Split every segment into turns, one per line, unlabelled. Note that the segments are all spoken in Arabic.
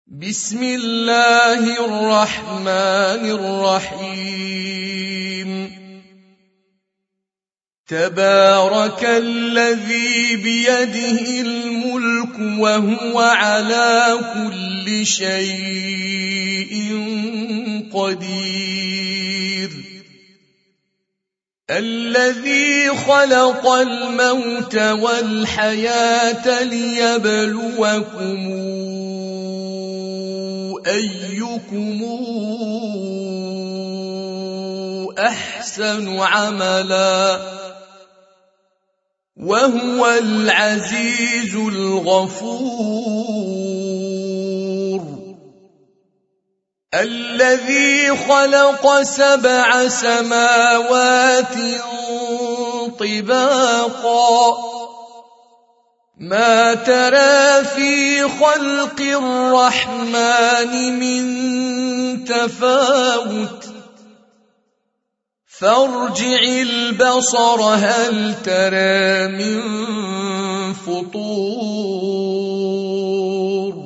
بسم الله الرحمن الرحيم. تبارك الذي بيده الملك وهو على كل شيء قدير. الذي خلق الموت والحياة ليبلوكم أيكم أحسن عملا وهو العزيز الغفور. الذي خلق 7 سماوات طباقا ما ترى في خلق الرحمن من تفاوت فارجع البصر هل ترى من فطور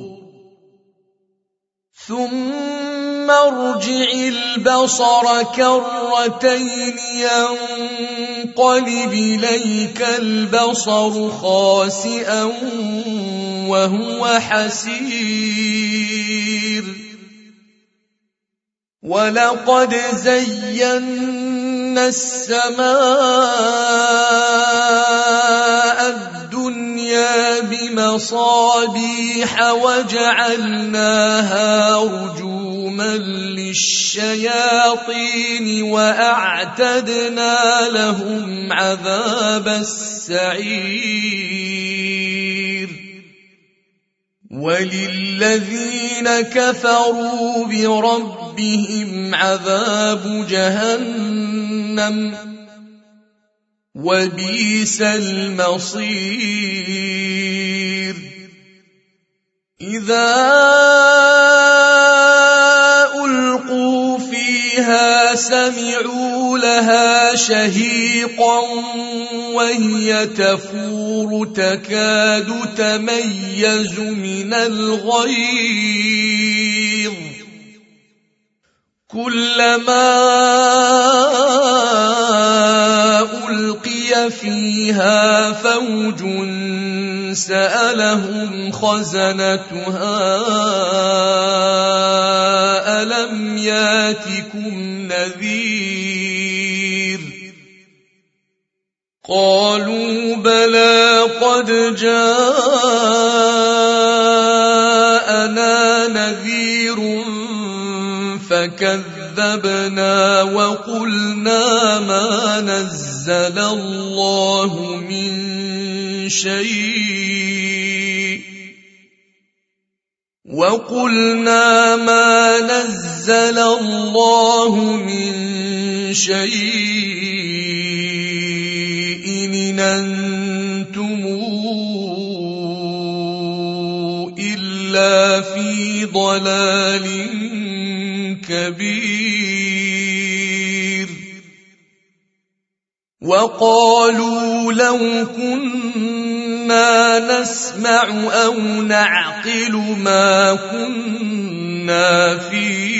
ثم ارجع البصر كرتين ينقلب إليك البصر خاسئا وهو حسير. ولقد زينا السماء الدنيا بمصابيح وجعلناها رجوما للشياطين وأعتدنا لهم عذاب السعير. وللذين كفروا بربهم عذاب جهنم وبئس المصير. إذا ألقوا فيها سمعوا لها شهيقا وهي تفور تكاد تميز من الغيظ كلما ألقي فيها فوج سألهم خزنتها ألم ياتكم نذير قالوا بلى قد جاءنا نذير فكذبنا وقلنا ما نزل الله من شيء إن أنتم إلا في ضلال كبير. وقالوا لو كنا نسمع أو نعقل ما كنا في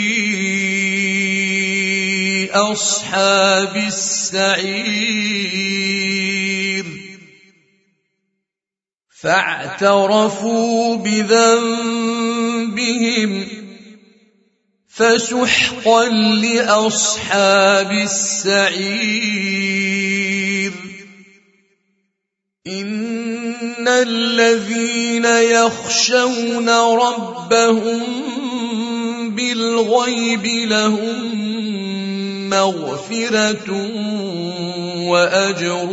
أصحاب السعير. فاعترفوا بذنبهم فسحقا لأصحاب السعير. إن الذين يخشون ربهم بالغيب لهم مغفرة وأجر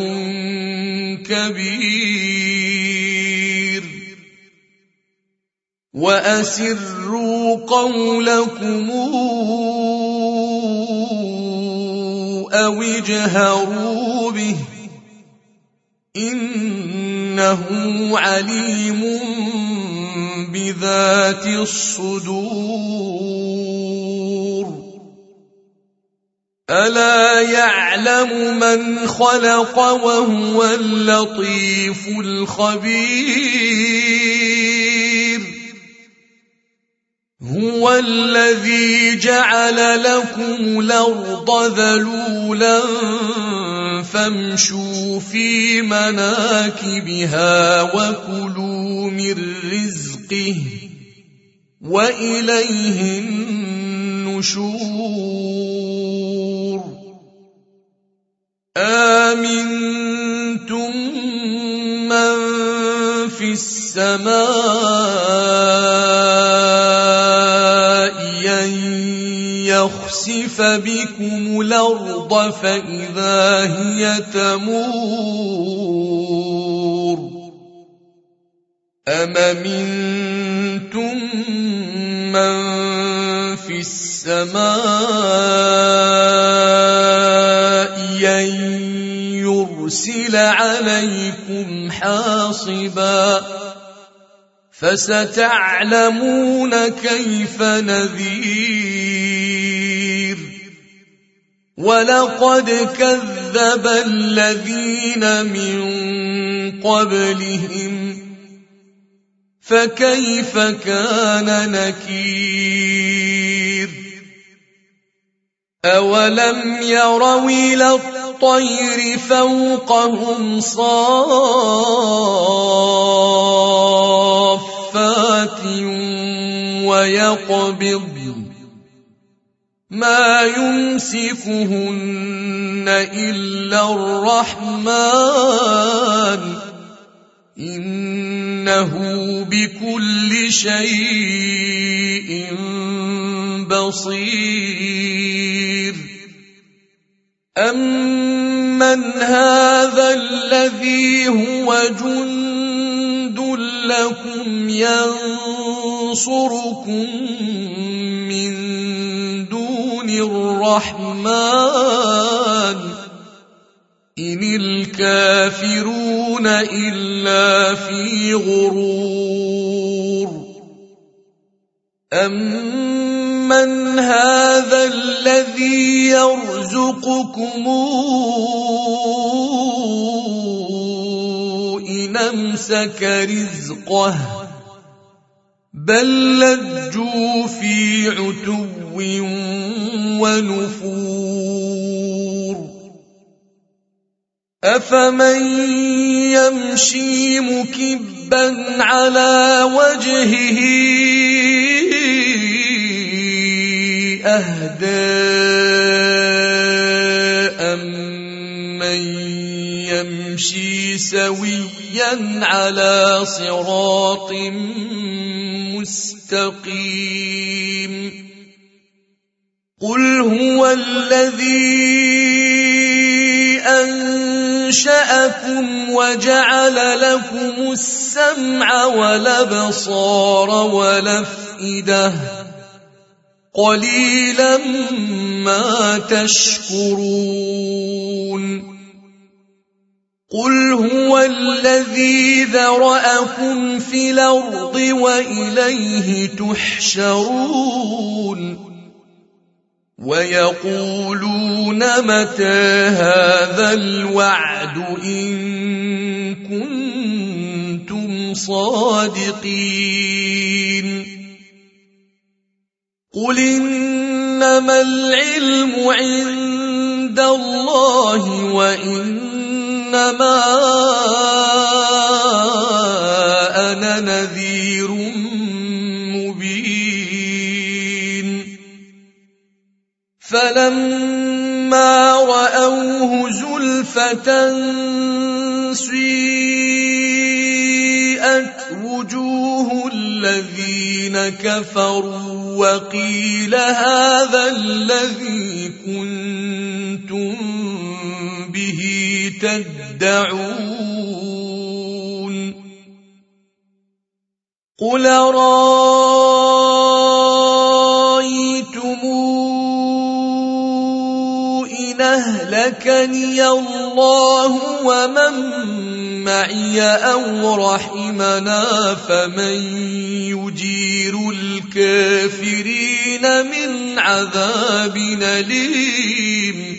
كبير. وأسروا قولكم أو اجهروا به إنه عليم بذات الصدور. ألا يعلم من خلق وهو اللطيف الخبير. هو الذي جعل لكم الأرض ذلولا فامشوا في مناكبها وكلوا من رزقه وإليه النشور آمنتم من في السماء أن يخسف بكم الأرض فإذا هي تمور أم أمنتم من في السماء أن يرسل عليكم حاصبا فستعلمون كيف نذير ولقد كذب الذين من قبلهم فكيف كان نكير أولم يروا إلى الطير فوقهم صافات ويقبضن ما يمسكهن إلا الرحمن إنه بكل شيء بصير أمن هذا الذي هو جند لكم ينصركم من دون الرحمن إن الكافرون إلا في غرور أمن هذا الذي يرزقكم إن أمسك رزقه بل لجوا في عتو ونفور أفمن يمشي مكبا على وجهه أهدى أمن يمشي سويا على صراط مستقيم قل هو الذي أنشأكم وجعل لكم السمع والأبصار والأفئدة قليلا ما تشكرون قل هو الذي ذرأكم في الأرض وإليه تحشرون ويقولون متى هذا الوعد إن كنتم صادقين قل إنما العلم عند الله وإنما أنا نذير مبين فلما رأوه زلفة سيئت وجوه الذين كفروا وقيل هذا الذي كنتم به تدعون قل أرأيتم إن أهلكني الله ومن معي أو رحمنا فمن يجير الكافرين من عذاب أليم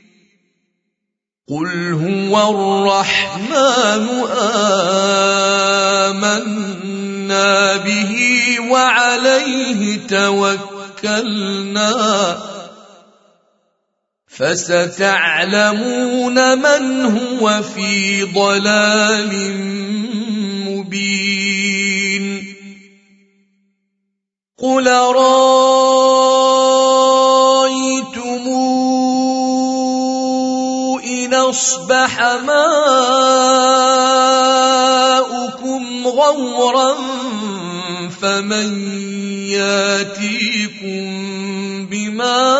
قل هو الرحمن آمنا آمنا به وعليه توكلنا فستعلمون من هو في ضلال مبين قل رأيتم إن أصبح ماؤكم غورا فمن ياتيكم بماء